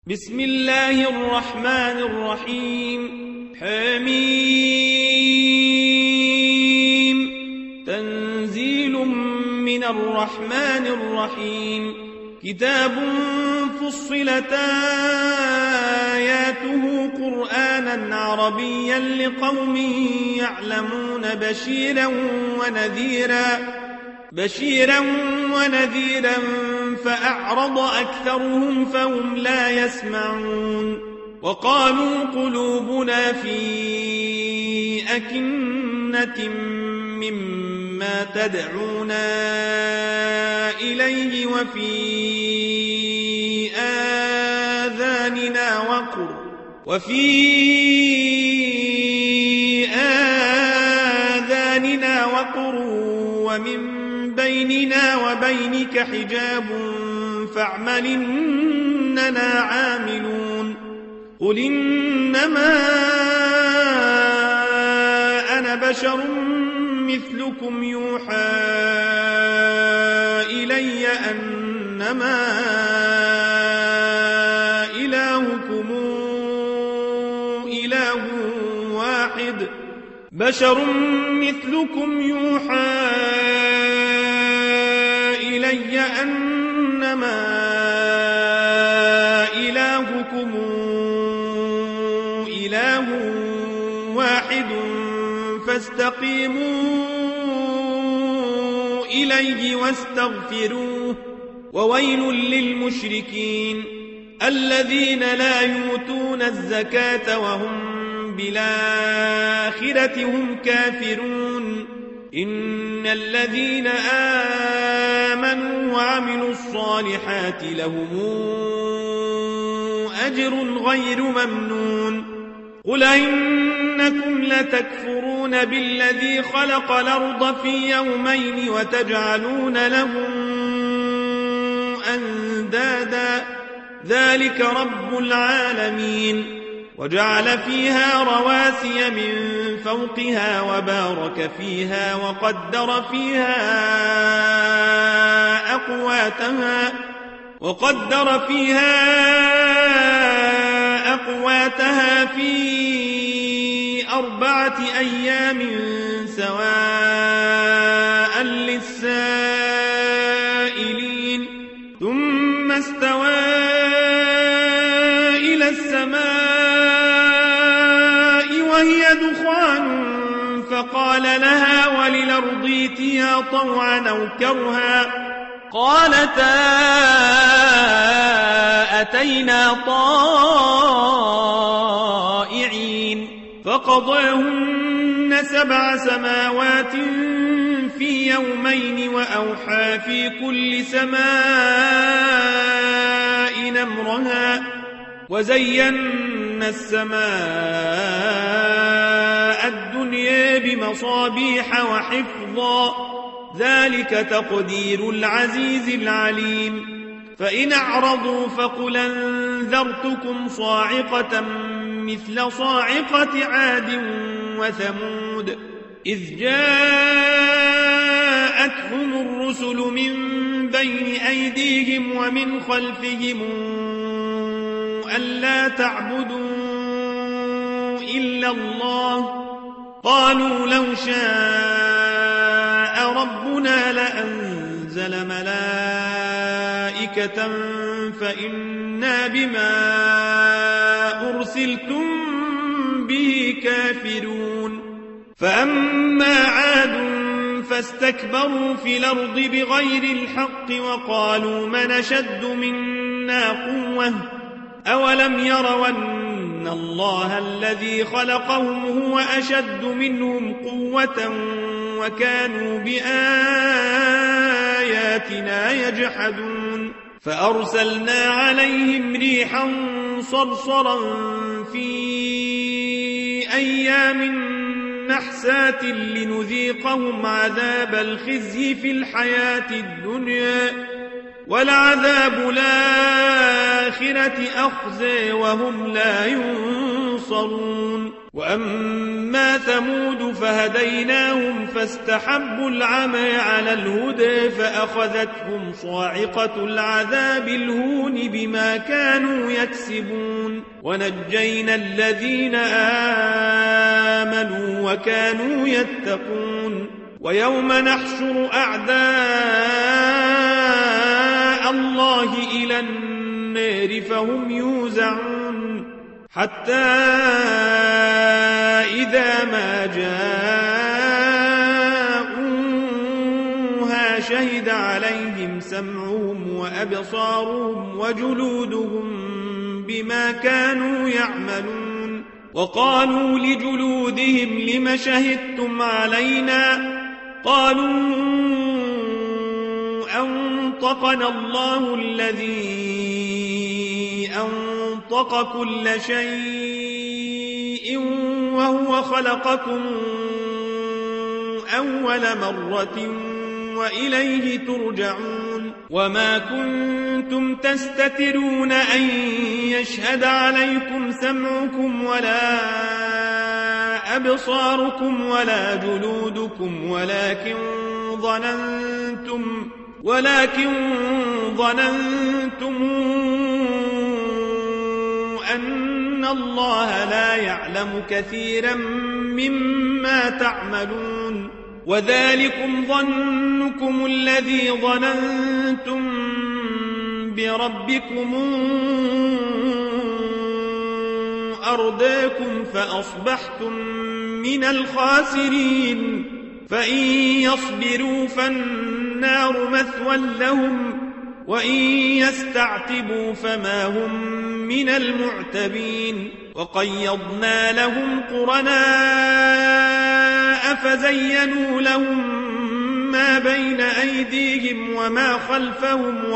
بسم الله الرحمن الرحيم. حميم. تنزيل من الرحمن الرحيم. كتاب فصلت آياته قرآنا عربيا لقوم يعلمون بشيرا ونذيرا فأعرض أكثرهم فهم لا يسمعون. وقالوا قلوبنا في أكنة مما تدعونا إليه وفي آذاننا وقر ومن بيننا وبينك حجاب فاعمل إننا عاملون. قل إنما أنا بشر مثلكم يوحى إلي أنما إلهكم إله واحد. بشر مثلكم يوحى إلي أنما إلهكم إله واحد فاستقيموا إليه واستغفروه. وويل للمشركين الذين لا يؤتون الزكاة وهم بالآخرة هم كافرون. إن الذين آمنوا وعملوا الصالحات لهم أجر غير ممنون. قل إنكم لتكفرون بالذي خلق الأرض في يومين وتجعلون له أندادا ذلك رب العالمين. وجعل فيها رواسي من فوقها وبارك فيها وقدر فيها أقواتها في 4 أيام سواء للسائلين. ثم استوى إلى السماء وهي دخان فقال لها وللأرض ائتيا طوعا أو كرها قالتا أتينا طائعين. فقضاهن 7 سماوات في يومين وأوحى في كل سماء أمرها وزينا السماء الدنيا بمصابيح وحفظا ذلك تقدير العزيز العليم. فإن أعرضوا فقل أنذرتكم صاعقة مثل صاعقة عاد وثمود إذ جاءتهم الرسل من بين أيديهم ومن خلفهم ألا تعبدوا إلا الله قالوا لو شاء ربنا لأنزل ملائكة فإنا بما أرسلتم به كافرون. فأما عاد فاستكبروا في الأرض بغير الحق وقالوا من أشد منا قوة أولم يروا أن الله الذي خلقهم هو أشد منهم قوة وكانوا بآياتنا يجحدون. فأرسلنا عليهم ريحا صرصرا في أيام نحسات لنذيقهم عذاب الخزي في الحياة الدنيا ولعذاب الآخرة أخزي وهم لا ينصرون وأما ثمود فهديناهم فاستحبوا العمى على الهدى فأخذتهم صاعقة العذاب الهون بما كانوا يكسبون ونجينا الذين آمنوا وكانوا يتقون ويوم نحشر أعداء الله إلى النار فهم يوزعون حتى إذا ما جاءوها شهد عليهم سمعهم وأبصارهم وجلودهم بما كانوا يعملون وقالوا لجلودهم لم شهدتم علينا قالوا أنطقنا الله الذي أنطق كل شيء وهو خلقكم أول مرة وإليه ترجعون وما كنتم تستترون أن يشهد عليكم سمعكم ولا أبصاركم ولا جلودكم ولكن ظننتم أن الله لا يعلم كثيرا مما تعملون وذلكم ظنكم الذي ظننتم بربكم أرداكم فأصبحتم من الخاسرين فإن يصبروا فالنار مثوى لهم وإن يستعتبوا فما هم من المعتبين وقيضنا لهم قرناء فزينوا لهم ما بين أيديهم وما خلفهم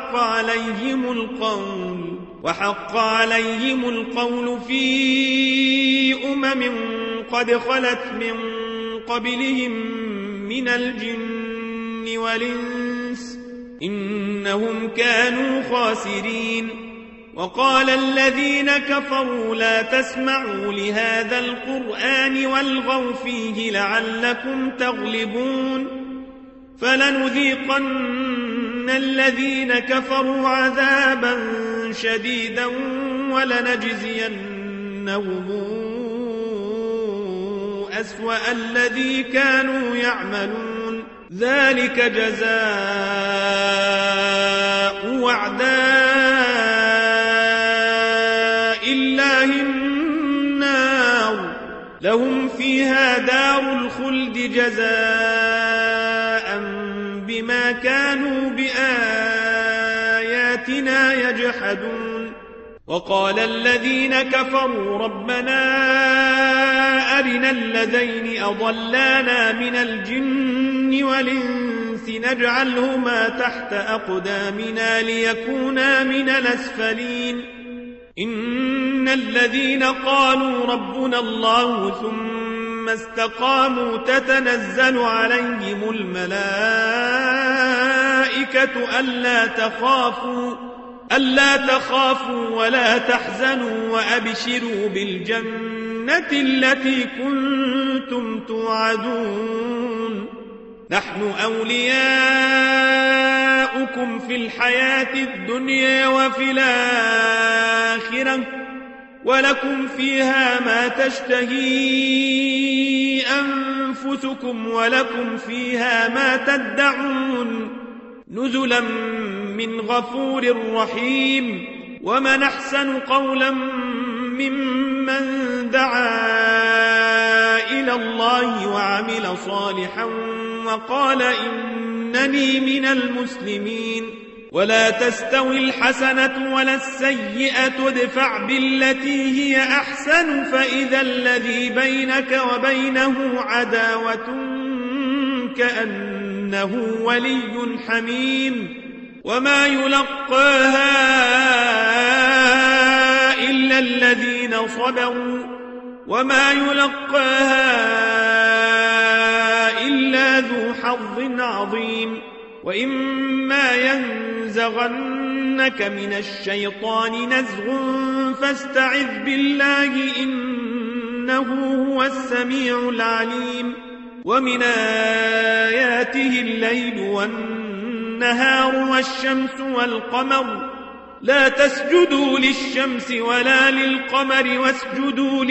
وحق عليهم القول في قد خلت من قبلهم من الجن والإنس إنهم كانوا خاسرين وقال الذين كفروا لا تسمعوا لهذا القرآن والغوا فيه لعلكم تغلبون فلنذيقن الذين كفروا عذابا شديدا ولنجزينهم أسوأ الذي كانوا يعملون ذلك جزاء أعداء الله النار لهم فيها دار الخلد جزاء بما كانوا بآياتنا يجحدون وقال الذين كفروا ربنا أرنا الذين أضلانا من الجن والإنس نجعلهما تحت أقدامنا ليكونا من الأسفلين إن الذين قالوا ربنا الله ثم استقاموا تتنزل عليهم الملائكة ألا تخافوا ولا تحزنوا وأبشروا بالجنة التي كنتم توعدون نحن أولياؤكم في الحياة الدنيا وفي الآخرة ولكم فيها ما تشتهي أنفسكم ولكم فيها ما تدعون نزلا من غفور رحيم ومن أحسن قولا ممن دعا إلى الله وعمل صالحا وقال إنني من المسلمين ولا تستوي الحسنة ولا السيئة ادفع بالتي هي أحسن فإذا الذي بينك وبينه عداوة كأنه ولي حميم وما يلقاها إلا الذين صبروا وما يلقاها إلا ذو حظ عظيم وإما ينزغنك من الشيطان نزغ فاستعذ بالله إنه هو السميع العليم ومن آياته الليل والنهار والشمس والقمر لا تسجدوا للشمس ولا للقمر واسجدوا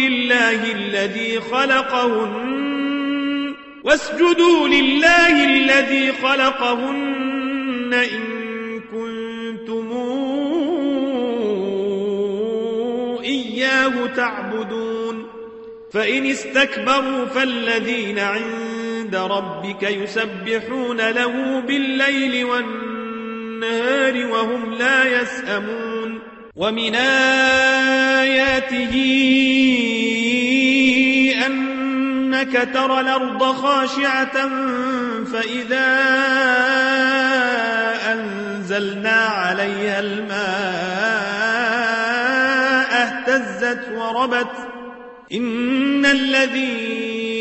لله الذي خلقهن إن كنتم إياه تعبدون فإن استكبروا فالذين عند ربك يسبحون له بالليل والنهار وهم لا يسأمون ومن آياته أنك ترى الأرض خاشعة فإذا أنزلنا عليها الماء اهتزت وربت إن الذي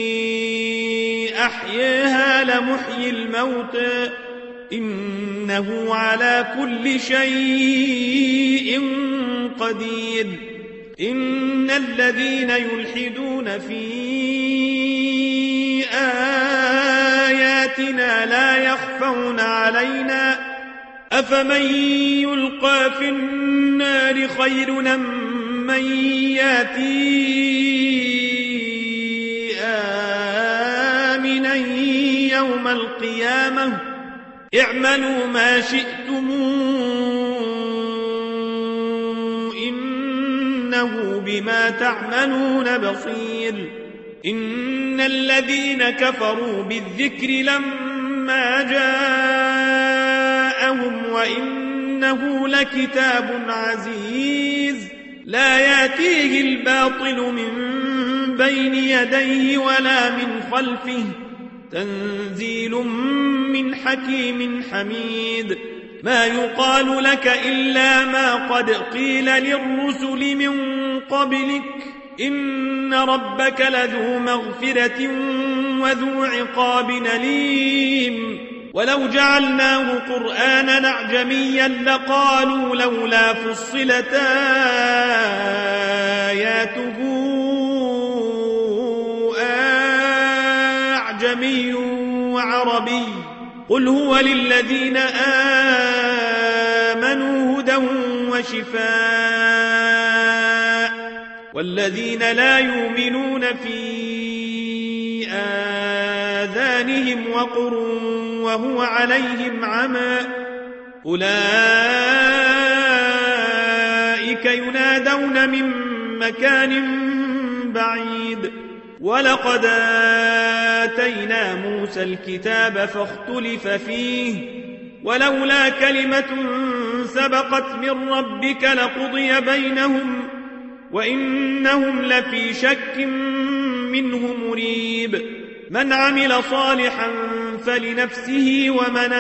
أحياها لمحيي الموتى إنه على كل شيء قدير إن الذين يلحدون في آياتنا لا يخفون علينا أفمن يلقى في النار خير من ياتي آمنا يوم القيامة اعملوا ما شئتم إنه بما تعملون بصير إن الذين كفروا بالذكر لما جاءهم وإنه لكتاب عزيز لا يأتيه الباطل من بين يديه ولا من خلفه تنزيل من حكيم حميد ما يقال لك إلا ما قد قيل للرسل من قبلك إن ربك لذو مغفرة وذو عقاب أليم ولو جعلناه قرآنا أعجميا لقالوا لولا فصلت آياته أعجمي وعربي قل هو للذين آمنوا هدى وشفاء والذين لا يؤمنون في آذانهم وقر وهو عليهم عمى أولئك ينادون من مكان بعيد ولقد آتينا موسى الكتاب فاختلف فيه ولولا كلمة سبقت من ربك لقضي بينهم وإنهم لفي شك منه مريب من عمل صالحا فلنفسه ومن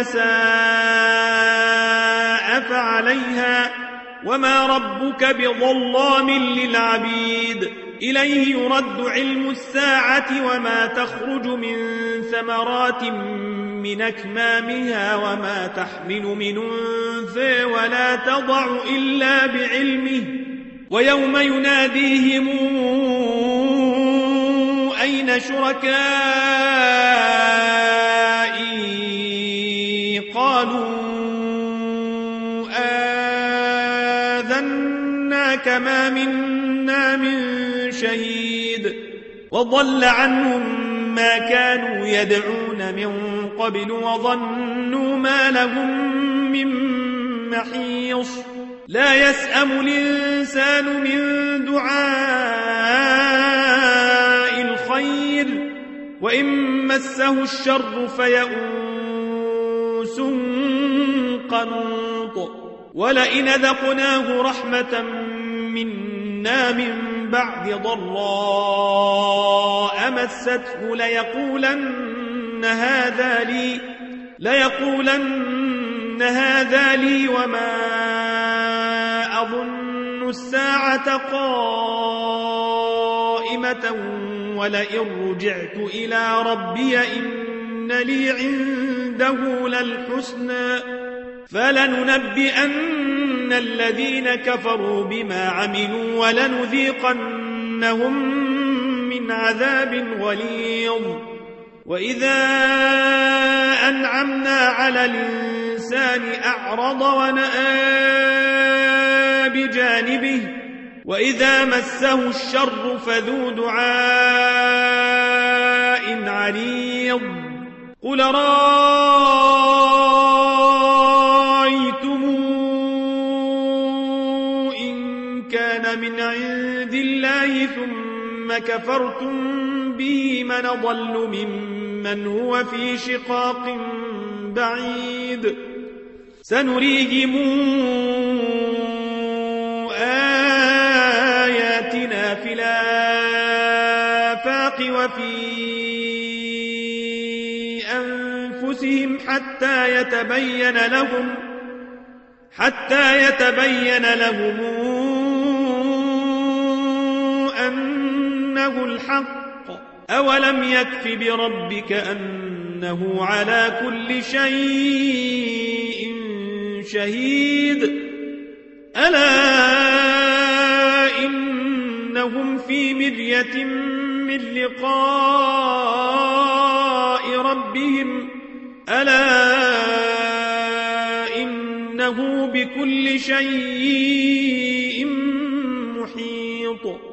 أساء فعليها وما ربك بظلام للعبيد إليه يرد علم الساعة وما تخرج من ثمرات من أكمامها وما تحمل من أنثى ولا تضع إلا بعلمه ويوم يناديهم أين شركائي قالوا آذناك ما منا من شهيد وضل عنهم ما كانوا يدعون من قبل وظنوا ما لهم من محيص لا يسأم الإنسان من دعاء الخير وإن مسه الشر فيئوس قنوط ولئن ذقناه رحمة منا من بعد ضراء مسته ليقولن هذا لي وما أظن الساعة قائمة ولئن رجعت إلى ربي إن لي عند عنده للحسنى فلننبئن الذين كفروا بما عملوا ولنذيقنهم من عذاب غليظ وإذا أنعمنا على الإنسان أعرض ونأى بجانبه وإذا مسه الشر فذو دعاء عريض قل رأيتم إن كان من عند الله ثم كفرتم به من ضل ممن هو في شقاق بعيد سنريهم آياتنا في الآفاق وفي أنفسهم حتى يتبين لهم أنه الحق أولم يكف بربك أنه على كل شيء شهيد ألا إنهم في مرية من لقاء ربهم ألا إنه بكل شيء محيط